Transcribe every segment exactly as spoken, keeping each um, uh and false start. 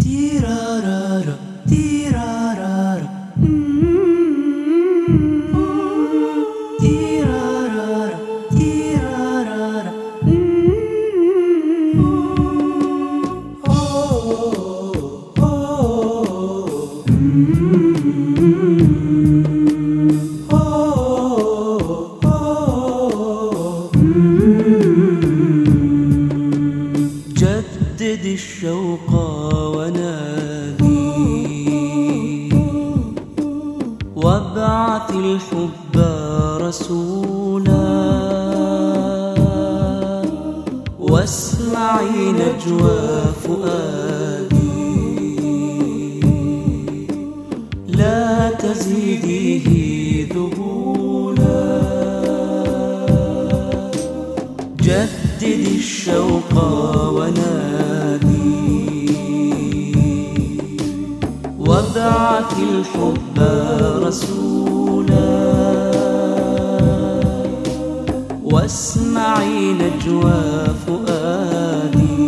تيرارارا تيرارارا تيرارارا تيرارارا جدد الشوق ونادي وابعث الحب رسولا واسمعي نجوى فؤادي لا تزيديه ذبولا جدد الشوق ونادي وابعث الحب رسولا واسمعي نجوى فؤادي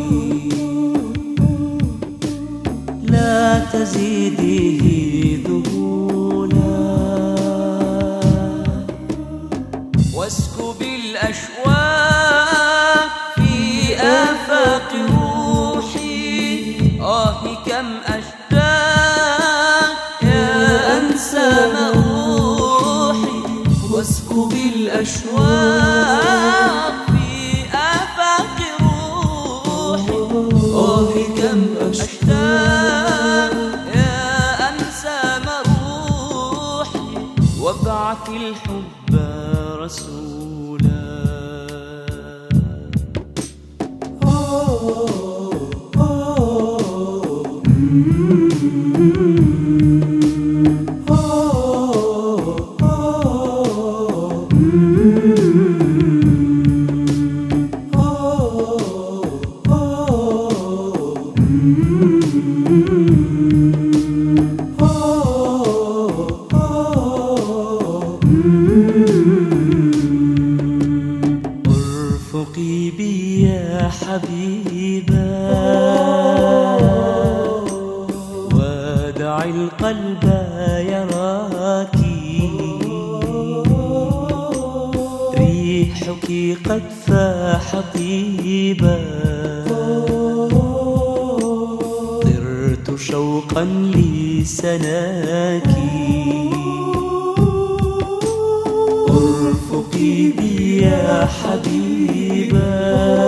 لا تزيديه ذبولا واسكبي الأشواق في آفاق روحي آه كم أشتاق يا أنسى مروحي واسكبي الأشواق في آفاق روحي آه كم أشتاق يا أنسى مروحي وابعث الحب رسولا ارفقي بي يا حبيبا ودع القلب يراك ريحك قد فاح طيبا طرت شوقا لسناك ارفقي بي يا حبيبا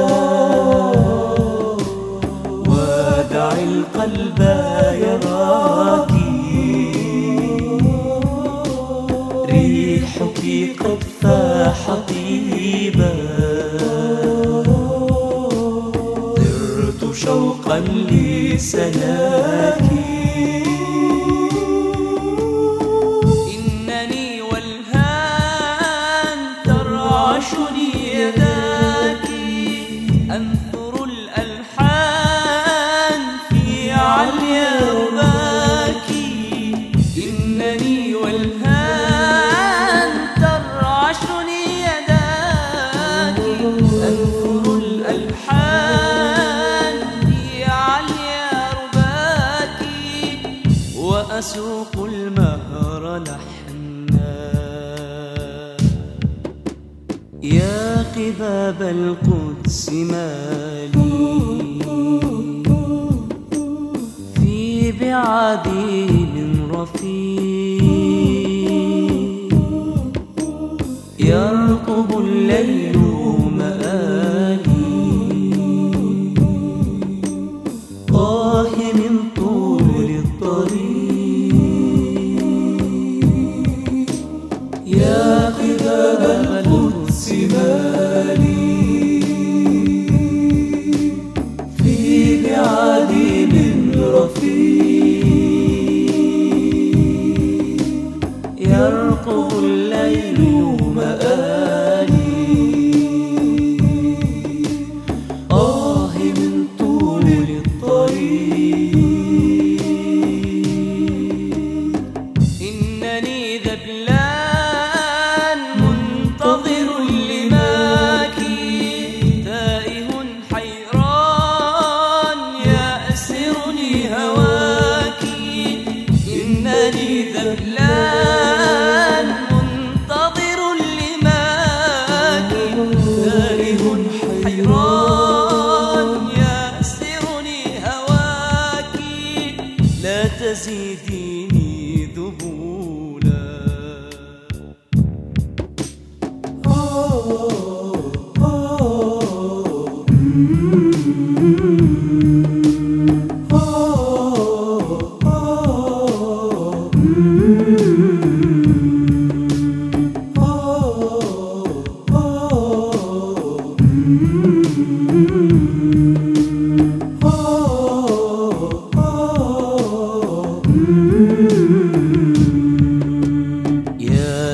ودع القلب يراك ريحك قد فاح طيبا طرت شوقا لسناك عشني يداك أنثر الألحان في عليا رباك إنني والهان ترعشني يداك أنثر الألحان في عليا رباك وأسوق المهر لحنا يا قباب القدس مالي في بعادي من رفيق يرقب الليل مآلي طاه من طول الطريق يا قباب القدس مالي في بعادي من رفيق يرقب الليل مآلي آه من طول الطريق إنني ذبلان منتظر لماك تائه حيران يأسرني هواك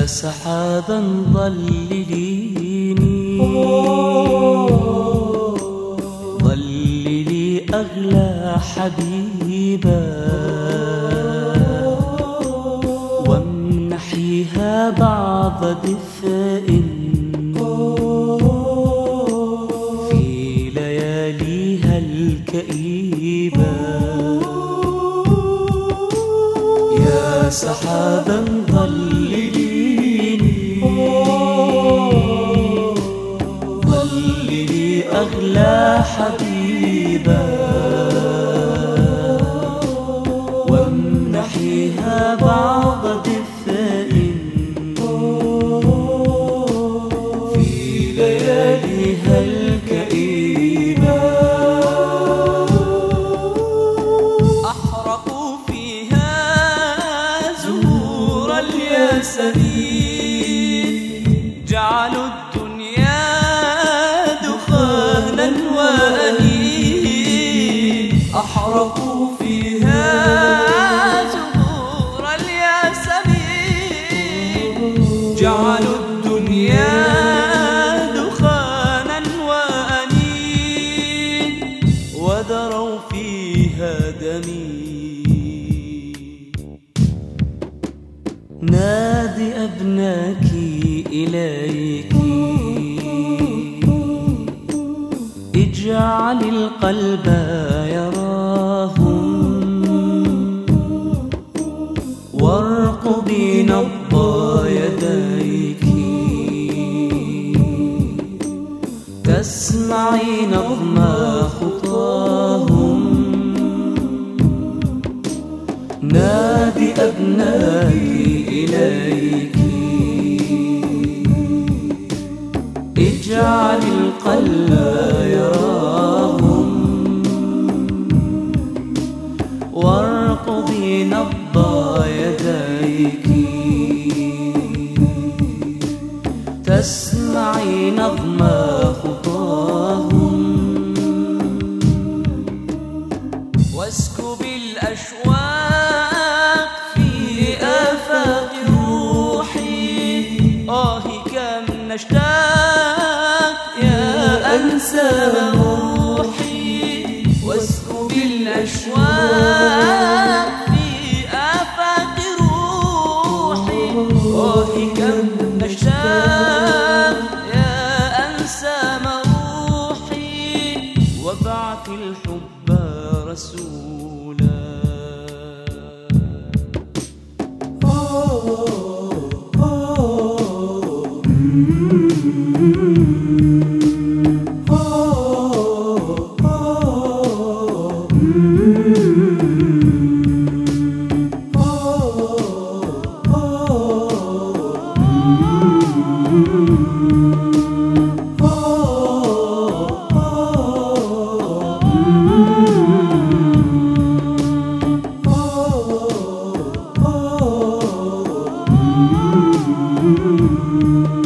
سحابا ظلليني ظللي أغلى حبيبا وامنحيها بعض دفء في لياليها الكئيبة. يا سحابا ظلليني ظللي أغلى حبيبا وامنحيها بعض دفء في لياليها الكئيبة. أحرقوا فيها زهور الياسمين جعلوا الدنيا دخانا وأنين. أحرقوا فيها زهور الياسمين جعلوا الدنيا دخانا وأنين وذروا فيها دمي. نادي أبناك إليك اجعل القلب يراهم وارقبي نبض يديك تسمعي نظم خطاهم. نادي أبناك إليك اجعل القلب يراهم وارقبي نبض يديك تسمعي نظم خطاهم. واسكبي الأشواق في آفاق روحي آه كم نشتاق يا أنسام روحي. واسكبي الأشواق في آفاق روحي آه كم نشتاق يا أنسام روحي. وابعث الحب رسولا Oh